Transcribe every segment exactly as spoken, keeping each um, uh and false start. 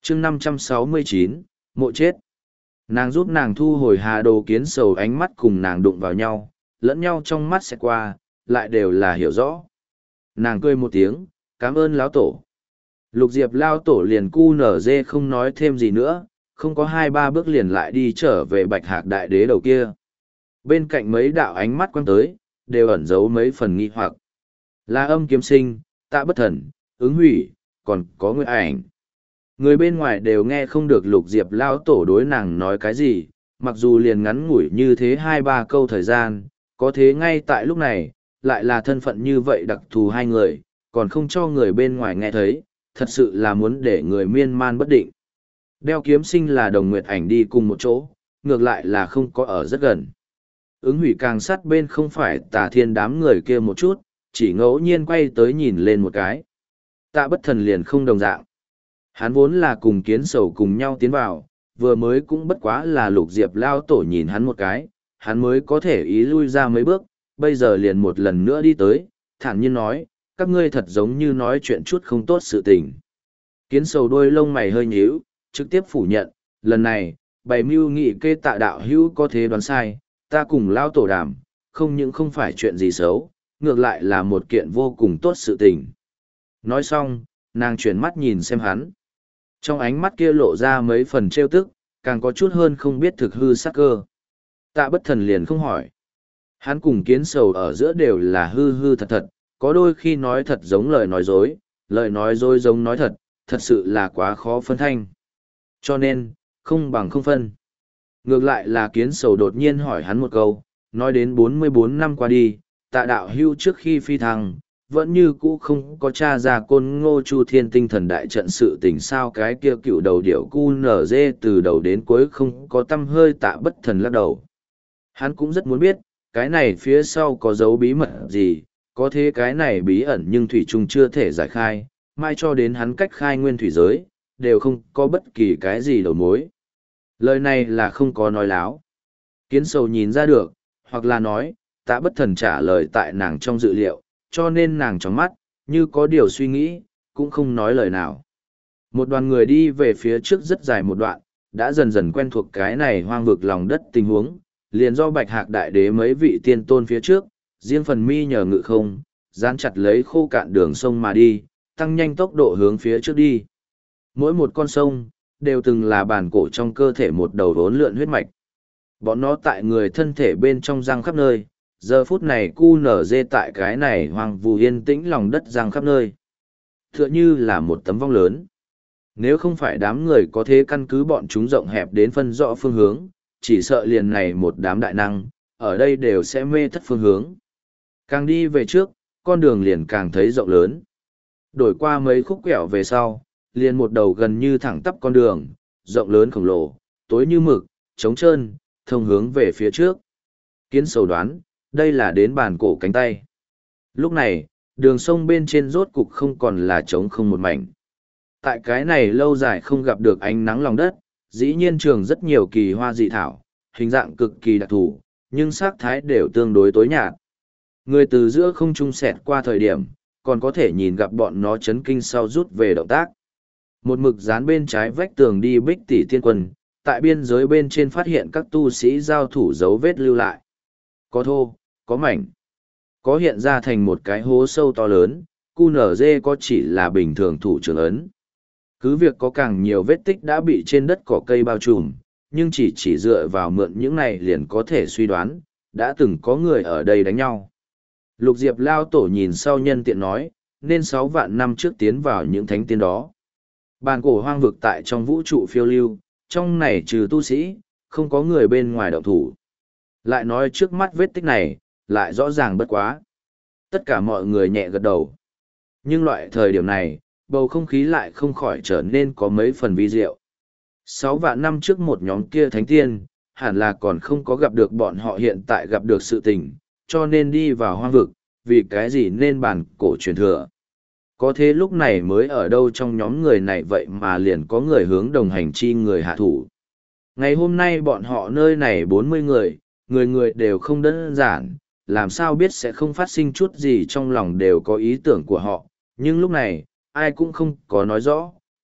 chương năm trăm sáu mươi chín, mộ chết. Nàng giúp nàng thu hồi hà đồ kiến sầu, ánh mắt cùng nàng đụng vào nhau, lẫn nhau trong mắt sẽ qua, lại đều là hiểu rõ. Nàng cười một tiếng, cảm ơn lão tổ. Lục diệp lao tổ liền cu nở dê không nói thêm gì nữa, không có hai ba bước liền lại đi trở về bạch hạc đại đế đầu kia. Bên cạnh mấy đạo ánh mắt quăng tới, đều ẩn giấu mấy phần nghi hoặc. Là âm kiếm sinh, tạ bất thần, ứng hủy, còn có nguyện ảnh. Người bên ngoài đều nghe không được lục diệp lao tổ đối nàng nói cái gì, mặc dù liền ngắn ngủi như thế hai ba câu thời gian, có thế ngay tại lúc này, lại là thân phận như vậy đặc thù hai người, còn không cho người bên ngoài nghe thấy, thật sự là muốn để người miên man bất định. Đeo kiếm sinh là đồng nguyệt ảnh đi cùng một chỗ, ngược lại là không có ở rất gần. Ứng hủy càng sát bên không phải tà thiên đám người kia một chút, chỉ ngẫu nhiên quay tới nhìn lên một cái. Tạ bất thần liền không đồng dạng. Hắn vốn là cùng kiến sầu cùng nhau tiến vào, vừa mới cũng bất quá là lục diệp lao tổ nhìn hắn một cái, hắn mới có thể ý lui ra mấy bước, bây giờ liền một lần nữa đi tới, thản nhiên nói, các ngươi thật giống như nói chuyện chút không tốt sự tình. Kiến sầu đôi lông mày hơi nhíu, trực tiếp phủ nhận, lần này, bày mưu nghị kê tạ đạo hữu có thế đoán sai, ta cùng lao tổ đàm, không những không phải chuyện gì xấu, ngược lại là một kiện vô cùng tốt sự tình. Nói xong, nàng chuyển mắt nhìn xem hắn. Trong ánh mắt kia lộ ra mấy phần trêu tức, càng có chút hơn không biết thực hư sắc cơ. Tạ bất thần liền không hỏi. Hắn cùng kiến sầu ở giữa đều là hư hư thật thật, có đôi khi nói thật giống lời nói dối, lời nói dối giống nói thật, thật sự là quá khó phân thanh. Cho nên, không bằng không phân. Ngược lại là kiến sầu đột nhiên hỏi hắn một câu, nói đến bốn mươi bốn năm qua đi, tạ đạo hưu trước khi phi thăng, vẫn như cũ không có tra ra côn ngô chu thiên tinh thần đại trận sự tình sao cái kia cựu đầu điệu cu nở dê từ đầu đến cuối không có tâm hơi tạ bất thần lắc đầu. Hắn cũng rất muốn biết, cái này phía sau có dấu bí mật gì, có thế cái này bí ẩn nhưng thủy trung chưa thể giải khai, mai cho đến hắn cách khai nguyên thủy giới, đều không có bất kỳ cái gì đầu mối. Lời này là không có nói láo. Kiến sầu nhìn ra được, hoặc là nói, tạ bất thần trả lời tại nàng trong dự liệu, cho nên nàng trong mắt, như có điều suy nghĩ, cũng không nói lời nào. Một đoàn người đi về phía trước rất dài một đoạn, đã dần dần quen thuộc cái này hoang vực lòng đất tình huống, liền do bạch hạc đại đế mấy vị tiên tôn phía trước, riêng phần mi nhờ ngự không, dán chặt lấy khô cạn đường sông mà đi, tăng nhanh tốc độ hướng phía trước đi. Mỗi một con sông, đều từng là bản cổ trong cơ thể một đầu rốn lượn huyết mạch. Bọn nó tại người thân thể bên trong răng khắp nơi, giờ phút này cu nở dê tại cái này hoang vu yên tĩnh lòng đất răng khắp nơi. Tựa như là một tấm vong lớn. Nếu không phải đám người có thế căn cứ bọn chúng rộng hẹp đến phân rõ phương hướng, chỉ sợ liền này một đám đại năng, ở đây đều sẽ mê thất phương hướng. Càng đi về trước, con đường liền càng thấy rộng lớn. Đổi qua mấy khúc quẹo về sau, liền một đầu gần như thẳng tắp con đường, rộng lớn khổng lồ, tối như mực, trống trơn, thông hướng về phía trước. Kiến sầu đoán, đây là đến bàn cổ cánh tay. Lúc này, đường sông bên trên rốt cục không còn là trống không một mảnh. Tại cái này lâu dài không gặp được ánh nắng lòng đất, dĩ nhiên trường rất nhiều kỳ hoa dị thảo, hình dạng cực kỳ đặc thù, nhưng sắc thái đều tương đối tối nhạt. Người từ giữa không trung xẹt qua thời điểm, còn có thể nhìn gặp bọn nó chấn kinh sau rút về động tác. Một mực dán bên trái vách tường đi bích tỷ thiên quân, tại biên giới bên trên phát hiện các tu sĩ giao thủ dấu vết lưu lại. Có thô, có mảnh, có hiện ra thành một cái hố sâu to lớn, cu nở dê có chỉ là bình thường thủ trưởng ấn. Cứ việc có càng nhiều vết tích đã bị trên đất cỏ cây bao trùm, nhưng chỉ chỉ dựa vào mượn những này liền có thể suy đoán, đã từng có người ở đây đánh nhau. Lục Diệp Lao Tổ nhìn sau nhân tiện nói, nên sáu vạn năm trước tiến vào những thánh tiên đó. Bàn cổ hoang vực tại trong vũ trụ phiêu lưu, trong này trừ tu sĩ, không có người bên ngoài động thủ. Lại nói trước mắt vết tích này, lại rõ ràng bất quá. Tất cả mọi người nhẹ gật đầu. Nhưng loại thời điểm này, bầu không khí lại không khỏi trở nên có mấy phần vi diệu. Sáu vạn năm trước một nhóm kia thánh tiên, hẳn là còn không có gặp được bọn họ hiện tại gặp được sự tình, cho nên đi vào hoang vực, vì cái gì nên bản cổ truyền thừa. Có thế lúc này mới ở đâu trong nhóm người này vậy mà liền có người hướng đồng hành chi người hạ thủ. Ngày hôm nay bọn họ nơi này bốn mươi người, người người đều không đơn giản, làm sao biết sẽ không phát sinh chút gì trong lòng đều có ý tưởng của họ, nhưng lúc này, ai cũng không có nói rõ,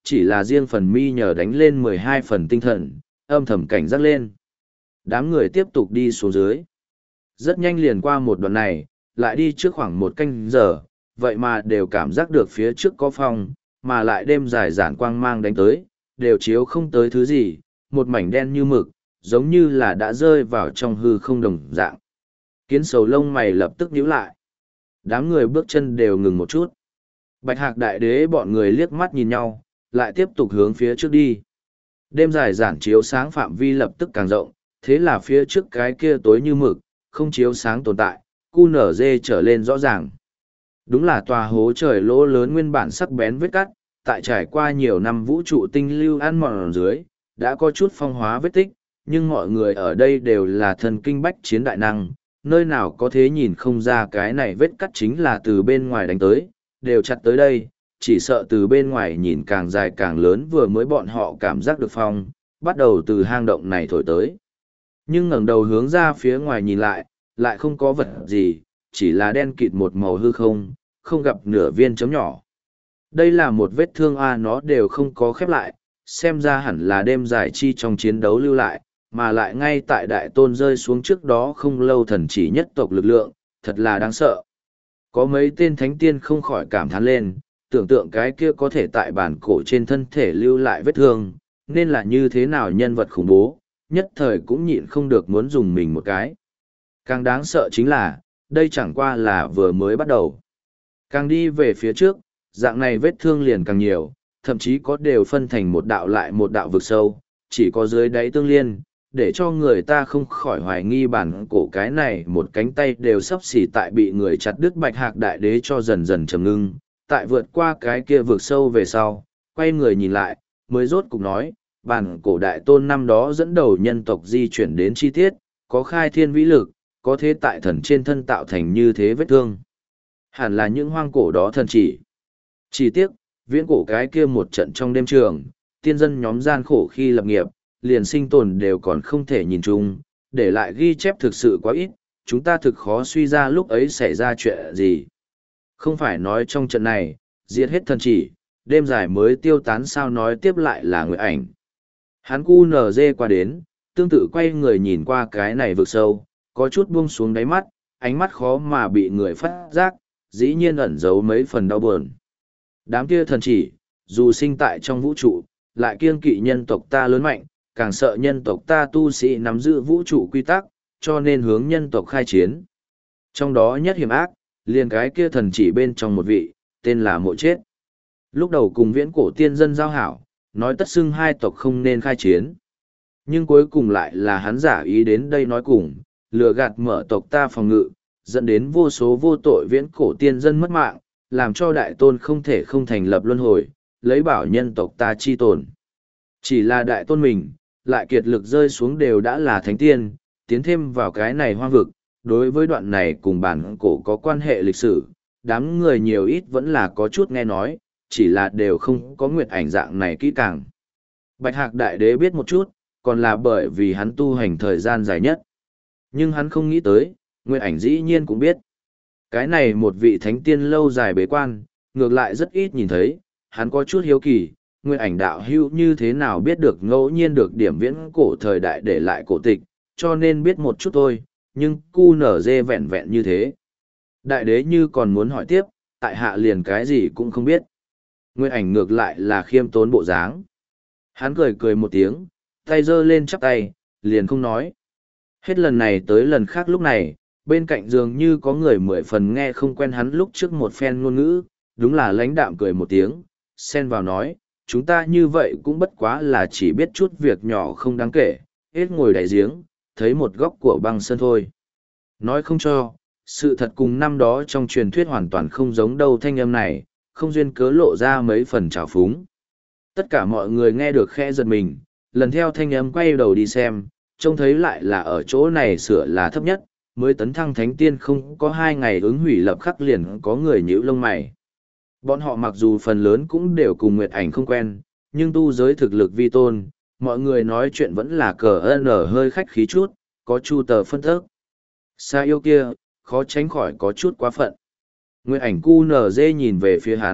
chỉ là riêng phần mi nhờ đánh lên mười hai phần tinh thần, âm thầm cảnh giác lên. Đám người tiếp tục đi xuống dưới. Rất nhanh liền qua một đoạn này, lại đi trước khoảng một canh giờ, vậy mà đều cảm giác được phía trước có phong, mà lại đêm dài giản quang mang đánh tới, đều chiếu không tới thứ gì, một mảnh đen như mực, giống như là đã rơi vào trong hư không đồng dạng. Kiến sầu lông mày lập tức nhíu lại. Đám người bước chân đều ngừng một chút. Bạch Hạc Đại Đế bọn người liếc mắt nhìn nhau, lại tiếp tục hướng phía trước đi. Đêm dài giản chiếu sáng phạm vi lập tức càng rộng, thế là phía trước cái kia tối như mực, không chiếu sáng tồn tại, cu nở dê trở lên rõ ràng. Đúng là tòa hố trời lỗ lớn nguyên bản sắc bén vết cắt, tại trải qua nhiều năm vũ trụ tinh lưu ăn mòn dưới, đã có chút phong hóa vết tích, nhưng mọi người ở đây đều là thần kinh bách chiến đại năng, nơi nào có thế nhìn không ra cái này vết cắt chính là từ bên ngoài đánh tới, đều chặt tới đây, chỉ sợ từ bên ngoài nhìn càng dài càng lớn vừa mới bọn họ cảm giác được phong, bắt đầu từ hang động này thổi tới. Nhưng ngẩng đầu hướng ra phía ngoài nhìn lại, lại không có vật gì, chỉ là đen kịt một màu hư không, không gặp nửa viên chấm nhỏ. Đây là một vết thương a nó đều không có khép lại, xem ra hẳn là đêm dài chi trong chiến đấu lưu lại, mà lại ngay tại đại tôn rơi xuống trước đó không lâu thần chỉ nhất tộc lực lượng, thật là đáng sợ. Có mấy tên thánh tiên không khỏi cảm thán lên, tưởng tượng cái kia có thể tại bản cổ trên thân thể lưu lại vết thương, nên là như thế nào nhân vật khủng bố, nhất thời cũng nhịn không được muốn dùng mình một cái. Càng đáng sợ chính là, đây chẳng qua là vừa mới bắt đầu. Càng đi về phía trước, dạng này vết thương liền càng nhiều, thậm chí có đều phân thành một đạo lại một đạo vực sâu, chỉ có dưới đáy tương liên, để cho người ta không khỏi hoài nghi bản cổ cái này một cánh tay đều sắp xỉ tại bị người chặt đứt. Bạch Hạc Đại Đế cho dần dần trầm ngưng, tại vượt qua cái kia vực sâu về sau, quay người nhìn lại, mới rốt cục nói, bản cổ đại tôn năm đó dẫn đầu nhân tộc di chuyển đến chi tiết, có khai thiên vĩ lực, có thế tại thần trên thân tạo thành như thế vết thương. Hẳn là những hoang cổ đó thần chỉ. Chỉ tiếc, viễn cổ cái kia một trận trong đêm trường, tiên dân nhóm gian khổ khi lập nghiệp, liền sinh tồn đều còn không thể nhìn chung, để lại ghi chép thực sự quá ít, chúng ta thực khó suy ra lúc ấy xảy ra chuyện gì. Không phải nói trong trận này, diệt hết thần chỉ, đêm dài mới tiêu tán sao nói tiếp lại là người ảnh. Hắn cu nở dê qua đến, tương tự quay người nhìn qua cái này vực sâu, có chút buông xuống đáy mắt, ánh mắt khó mà bị người phát giác, dĩ nhiên ẩn giấu mấy phần đau buồn. Đám kia thần chỉ, dù sinh tại trong vũ trụ, lại kiêng kỵ nhân tộc ta lớn mạnh, càng sợ nhân tộc ta tu sĩ nắm giữ vũ trụ quy tắc, cho nên hướng nhân tộc khai chiến. Trong đó nhất hiểm ác, liền cái kia thần chỉ bên trong một vị, tên là Mộ Chết. Lúc đầu cùng viễn cổ tiên dân giao hảo, nói tất xưng hai tộc không nên khai chiến. Nhưng cuối cùng lại là hắn giả ý đến đây nói cùng, lừa gạt mở tộc ta phòng ngự, dẫn đến vô số vô tội viễn cổ tiên dân mất mạng, làm cho đại tôn không thể không thành lập luân hồi, lấy bảo nhân tộc ta chi tồn. Chỉ là đại tôn mình, lại kiệt lực rơi xuống đều đã là thánh tiên, tiến thêm vào cái này hoang vực, đối với đoạn này cùng bản cổ có quan hệ lịch sử, đám người nhiều ít vẫn là có chút nghe nói, chỉ là đều không có nguyệt ảnh dạng này kỹ càng. Bạch Hạc Đại Đế biết một chút, còn là bởi vì hắn tu hành thời gian dài nhất. Nhưng hắn không nghĩ tới, nguyệt ảnh dĩ nhiên cũng biết. Cái này một vị thánh tiên lâu dài bế quan, ngược lại rất ít nhìn thấy, hắn có chút hiếu kỳ, nguyệt ảnh đạo hữu như thế nào biết được ngẫu nhiên được điểm viễn cổ thời đại để lại cổ tịch, cho nên biết một chút thôi, nhưng cu nở dê vẹn vẹn như thế. Đại đế như còn muốn hỏi tiếp, tại hạ liền cái gì cũng không biết. Nguyệt ảnh ngược lại là khiêm tốn bộ dáng. Hắn cười cười một tiếng, tay giơ lên chắp tay, liền không nói. Hết lần này tới lần khác lúc này, bên cạnh dường như có người mười phần nghe không quen hắn lúc trước một phen ngôn ngữ, đúng là lãnh đạm cười một tiếng, xen vào nói, chúng ta như vậy cũng bất quá là chỉ biết chút việc nhỏ không đáng kể, hết ngồi đáy giếng, thấy một góc của băng sơn thôi. Nói không cho, sự thật cùng năm đó trong truyền thuyết hoàn toàn không giống đâu. Thanh âm này, không duyên cớ lộ ra mấy phần trào phúng. Tất cả mọi người nghe được khẽ giật mình, lần theo thanh âm quay đầu đi xem, trông thấy lại là ở chỗ này sửa là thấp nhất, mới tấn thăng thánh tiên không có hai ngày ứng hủy lập khắc liền có người nhíu lông mày. Bọn họ mặc dù phần lớn cũng đều cùng Nguyệt ảnh không quen, nhưng tu giới thực lực vi tôn, mọi người nói chuyện vẫn là cờ ơn ở hơi khách khí chút, có chu tờ phân thức. Xa yêu kia, khó tránh khỏi có chút quá phận. Nguyệt ảnh cu nở dê nhìn về phía hắn,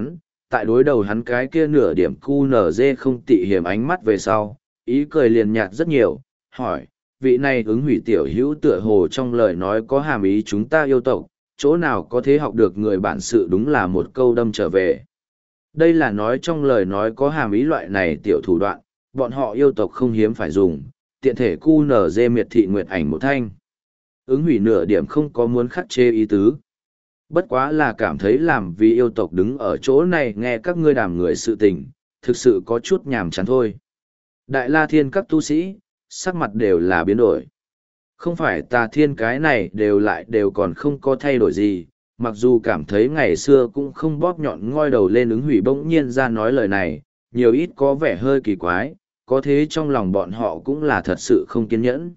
tại đối đầu hắn cái kia nửa điểm cu nở dê không tị hiểm ánh mắt về sau, ý cười liền nhạt rất nhiều, hỏi, vị này ứng hủy tiểu hữu tựa hồ trong lời nói có hàm ý chúng ta yêu tộc, chỗ nào có thể học được người bản sự đúng là một câu đâm trở về. Đây là nói trong lời nói có hàm ý loại này tiểu thủ đoạn, bọn họ yêu tộc không hiếm phải dùng, tiện thể cu nở dê miệt thị nguyệt ảnh một thanh. Ứng hủy nửa điểm không có muốn khắc chê ý tứ. Bất quá là cảm thấy làm vì yêu tộc đứng ở chỗ này nghe các ngươi đàm người sự tình, thực sự có chút nhàm chán thôi. Đại La Thiên các tu sĩ, sắc mặt đều là biến đổi. Không phải Tà Thiên cái này đều lại đều còn không có thay đổi gì, mặc dù cảm thấy ngày xưa cũng không bóp nhọn ngoi đầu lên ứng hủy bỗng nhiên ra nói lời này, nhiều ít có vẻ hơi kỳ quái, có thế trong lòng bọn họ cũng là thật sự không kiên nhẫn.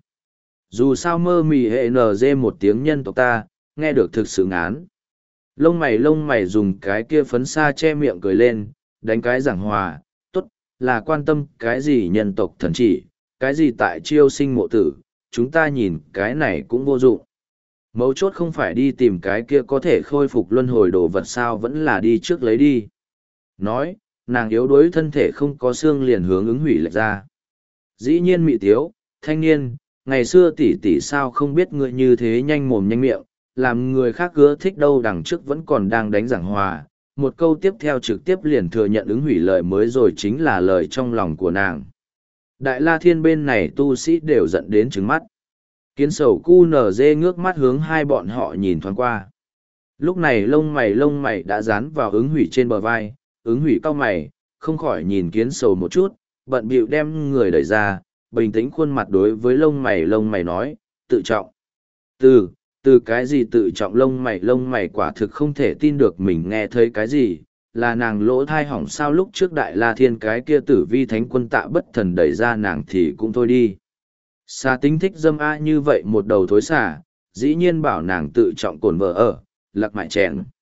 Dù sao mơ mì hệ nờ dê một tiếng nhân tộc ta, nghe được thực sự ngán. Lông mày lông mày dùng cái kia phấn xa che miệng cười lên, đánh cái giảng hòa, tốt, là quan tâm cái gì nhân tộc thần chỉ, cái gì tại chiêu sinh mộ tử, chúng ta nhìn cái này cũng vô dụng. Mấu chốt không phải đi tìm cái kia có thể khôi phục luân hồi đồ vật sao vẫn là đi trước lấy đi. Nói, nàng yếu đuối thân thể không có xương liền hướng ứng hủy lệch ra. Dĩ nhiên mị tiếu, thanh niên, ngày xưa tỷ tỷ sao không biết ngươi như thế nhanh mồm nhanh miệng, làm người khác ưa thích đâu đằng trước vẫn còn đang đánh giảng hòa. Một câu tiếp theo trực tiếp liền thừa nhận ứng hủy lời mới rồi chính là lời trong lòng của nàng. Đại La Thiên bên này tu sĩ đều giận đến trứng mắt. Kiến sầu cu nở dê ngước mắt hướng hai bọn họ nhìn thoáng qua. Lúc này lông mày lông mày đã dán vào ứng hủy trên bờ vai, ứng hủy cau mày, không khỏi nhìn kiến sầu một chút, bận bịu đem người đẩy ra, bình tĩnh khuôn mặt đối với lông mày lông mày nói, tự trọng. Từ, từ cái gì tự trọng lông mày lông mày quả thực không thể tin được mình nghe thấy cái gì, là nàng lỗ thai hỏng sao lúc trước Đại La Thiên cái kia tử vi thánh quân tạ bất thần đẩy ra nàng thì cũng thôi đi. Xà tính thích dâm a như vậy một đầu thối xà, dĩ nhiên bảo nàng tự trọng cồn vợ ở, lặc mại chèn.